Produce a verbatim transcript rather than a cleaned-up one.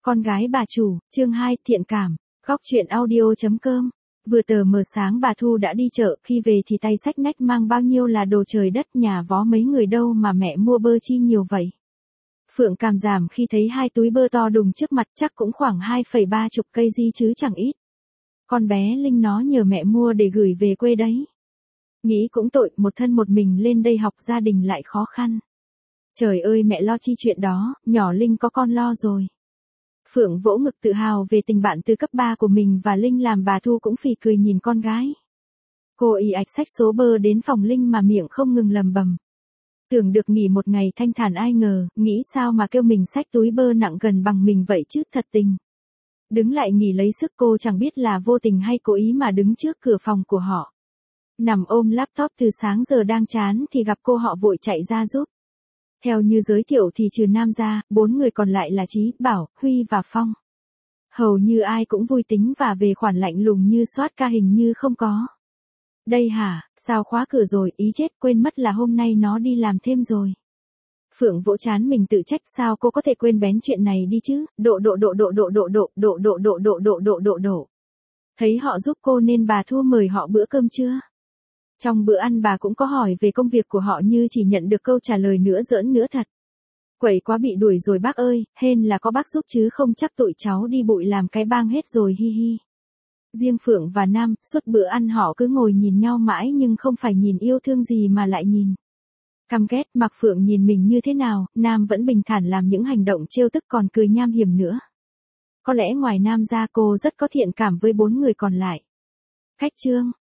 Con gái bà chủ, chương hai, thiện cảm, góc truyện audio.com. Vừa tờ mờ sáng bà Thu đã đi chợ, khi về thì tay xách nách mang bao nhiêu là đồ trời đất, nhà vó mấy người đâu mà mẹ mua bơ chi nhiều vậy. Phượng cảm giảm khi thấy hai túi bơ to đùng trước mặt, chắc cũng khoảng hai phẩy ba chục cây gì chứ chẳng ít. Con bé Linh nó nhờ mẹ mua để gửi về quê đấy. Nghĩ cũng tội, một thân một mình lên đây học, gia đình lại khó khăn. Trời ơi, mẹ lo chi chuyện đó, nhỏ Linh có con lo rồi. Phượng vỗ ngực tự hào về tình bạn từ cấp ba của mình và Linh, làm bà Thu cũng phì cười nhìn con gái. Cô ì ạch xách số bơ đến phòng Linh mà miệng không ngừng lầm bầm. Tưởng được nghỉ một ngày thanh thản, ai ngờ, nghĩ sao mà kêu mình xách túi bơ nặng gần bằng mình vậy chứ, thật tình. Đứng lại nghỉ lấy sức, cô chẳng biết là vô tình hay cố ý mà đứng trước cửa phòng của họ. Nằm ôm laptop từ sáng giờ đang chán thì gặp cô, họ vội chạy ra giúp. Theo như giới thiệu thì trừ Nam ra, bốn người còn lại là Chí, Bảo, Huy và Phong. Hầu như ai cũng vui tính và về khoản lạnh lùng như soát ca hình như không có. Đây hả, sao khóa cửa rồi, ý chết, quên mất là hôm nay nó đi làm thêm rồi. Phượng vỗ chán mình tự trách, sao cô có thể quên bén chuyện này đi chứ, độ độ độ độ độ độ độ độ độ độ độ độ độ độ độ. Thấy họ giúp cô nên bà Thu mời họ bữa cơm trưa. Trong bữa ăn bà cũng có hỏi về công việc của họ, như chỉ nhận được câu trả lời nữa giỡn nữa thật. Quẩy quá bị đuổi rồi bác ơi, hên là có bác giúp chứ không chắc tụi cháu đi bụi làm cái bang hết rồi, hi hi. Riêng Phượng và Nam, suốt bữa ăn họ cứ ngồi nhìn nhau mãi nhưng không phải nhìn yêu thương gì mà lại nhìn căm ghét. Mặc Phượng nhìn mình như thế nào, Nam vẫn bình thản làm những hành động trêu tức còn cười nham hiểm nữa. Có lẽ ngoài Nam ra cô rất có thiện cảm với bốn người còn lại. Khách trương.